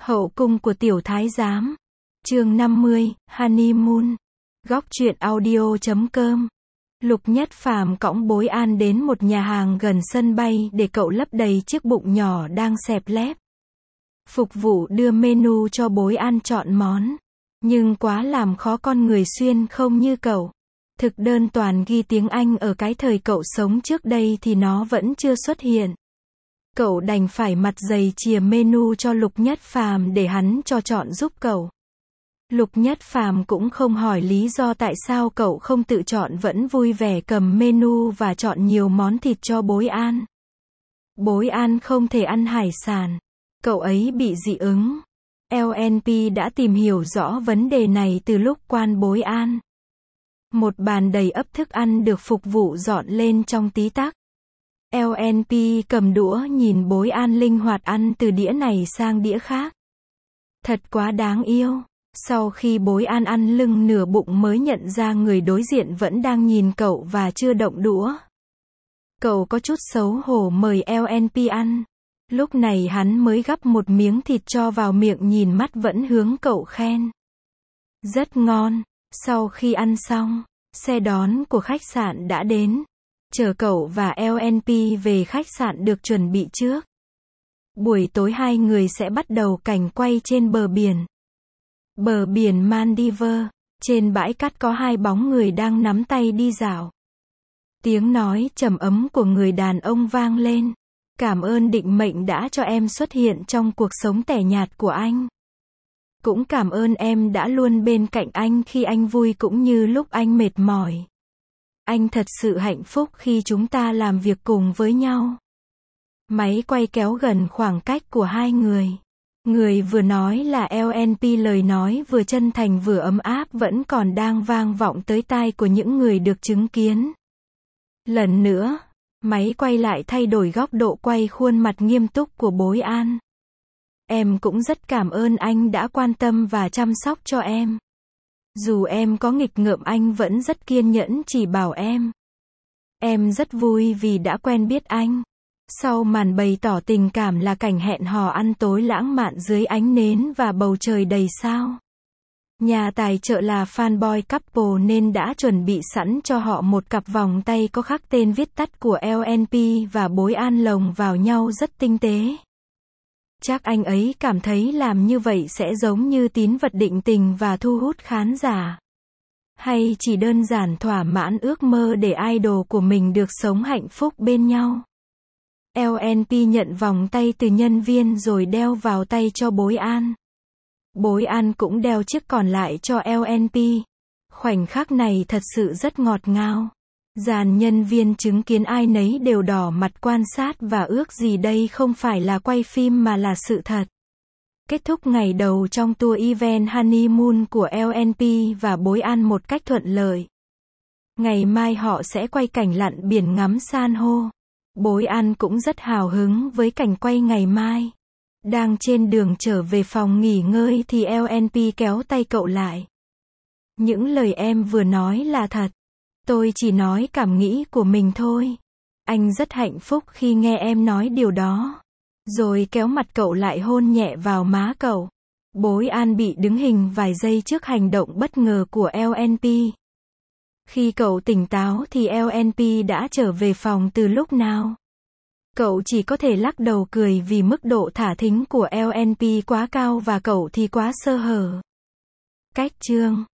Hậu cung của tiểu thái giám. Chương 50, Honeymoon. Góc truyện audio.com. Lục Nhất Phàm cõng Bối An đến một nhà hàng gần sân bay để cậu lấp đầy chiếc bụng nhỏ đang xẹp lép. Phục vụ đưa menu cho Bối An chọn món. Nhưng quá làm khó con người xuyên không như cậu. Thực đơn toàn ghi tiếng Anh, ở cái thời cậu sống trước đây thì nó vẫn chưa xuất hiện. Cậu đành phải mặt dày chìa menu cho Lục Nhất Phàm để hắn cho chọn giúp cậu. Lục Nhất Phàm cũng không hỏi lý do tại sao cậu không tự chọn, vẫn vui vẻ cầm menu và chọn nhiều món thịt cho Bối An. Bối An không thể ăn hải sản. Cậu ấy bị dị ứng. LNP đã tìm hiểu rõ vấn đề này từ lúc quan Bối An. Một bàn đầy ắp thức ăn được phục vụ dọn lên trong tí tắc. LNP cầm đũa nhìn Bối An linh hoạt ăn từ đĩa này sang đĩa khác. Thật quá đáng yêu. Sau khi Bối An ăn lưng nửa bụng mới nhận ra người đối diện vẫn đang nhìn cậu và chưa động đũa. Cậu có chút xấu hổ mời LNP ăn. Lúc này hắn mới gắp một miếng thịt cho vào miệng, nhìn mắt vẫn hướng cậu khen. Rất ngon. Sau khi ăn xong, xe đón của khách sạn đã đến, chở cậu và LNP về khách sạn được chuẩn bị trước. Buổi tối hai người sẽ bắt đầu cảnh quay trên bờ biển. Bờ biển Maldives, trên bãi cát có hai bóng người đang nắm tay đi dạo. Tiếng nói trầm ấm của người đàn ông vang lên. Cảm ơn định mệnh đã cho em xuất hiện trong cuộc sống tẻ nhạt của anh. Cũng cảm ơn em đã luôn bên cạnh anh khi anh vui cũng như lúc anh mệt mỏi. Anh thật sự hạnh phúc khi chúng ta làm việc cùng với nhau. Máy quay kéo gần khoảng cách của hai người. Người vừa nói là LNP, lời nói vừa chân thành vừa ấm áp vẫn còn đang vang vọng tới tai của những người được chứng kiến. Lần nữa, máy quay lại thay đổi góc độ, quay khuôn mặt nghiêm túc của Bối An. Em cũng rất cảm ơn anh đã quan tâm và chăm sóc cho em. Dù em có nghịch ngợm, anh vẫn rất kiên nhẫn chỉ bảo em. Em rất vui vì đã quen biết anh. Sau màn bày tỏ tình cảm là cảnh hẹn hò ăn tối lãng mạn dưới ánh nến và bầu trời đầy sao. Nhà tài trợ là Fanboy Couple nên đã chuẩn bị sẵn cho họ một cặp vòng tay có khắc tên viết tắt của LNP và Bối An lồng vào nhau rất tinh tế. Chắc anh ấy cảm thấy làm như vậy sẽ giống như tín vật định tình và thu hút khán giả. Hay chỉ đơn giản thỏa mãn ước mơ để idol của mình được sống hạnh phúc bên nhau. LNP nhận vòng tay từ nhân viên rồi đeo vào tay cho Bối An. Bối An cũng đeo chiếc còn lại cho LNP. Khoảnh khắc này thật sự rất ngọt ngào. Dàn nhân viên chứng kiến ai nấy đều đỏ mặt quan sát và ước gì đây không phải là quay phim mà là sự thật. Kết thúc ngày đầu trong tour event honeymoon của LNP và Bối An một cách thuận lợi. Ngày mai họ sẽ quay cảnh lặn biển ngắm san hô. Bối An cũng rất hào hứng với cảnh quay ngày mai. Đang trên đường trở về phòng nghỉ ngơi thì LNP kéo tay cậu lại. Những lời em vừa nói là thật. Tôi chỉ nói cảm nghĩ của mình thôi. Anh rất hạnh phúc khi nghe em nói điều đó. Rồi kéo mặt cậu lại hôn nhẹ vào má cậu. Bối An bị đứng hình vài giây trước hành động bất ngờ của LNP. Khi cậu tỉnh táo thì LNP đã trở về phòng từ lúc nào. Cậu chỉ có thể lắc đầu cười vì mức độ thả thính của LNP quá cao và cậu thì quá sơ hở. Cách chương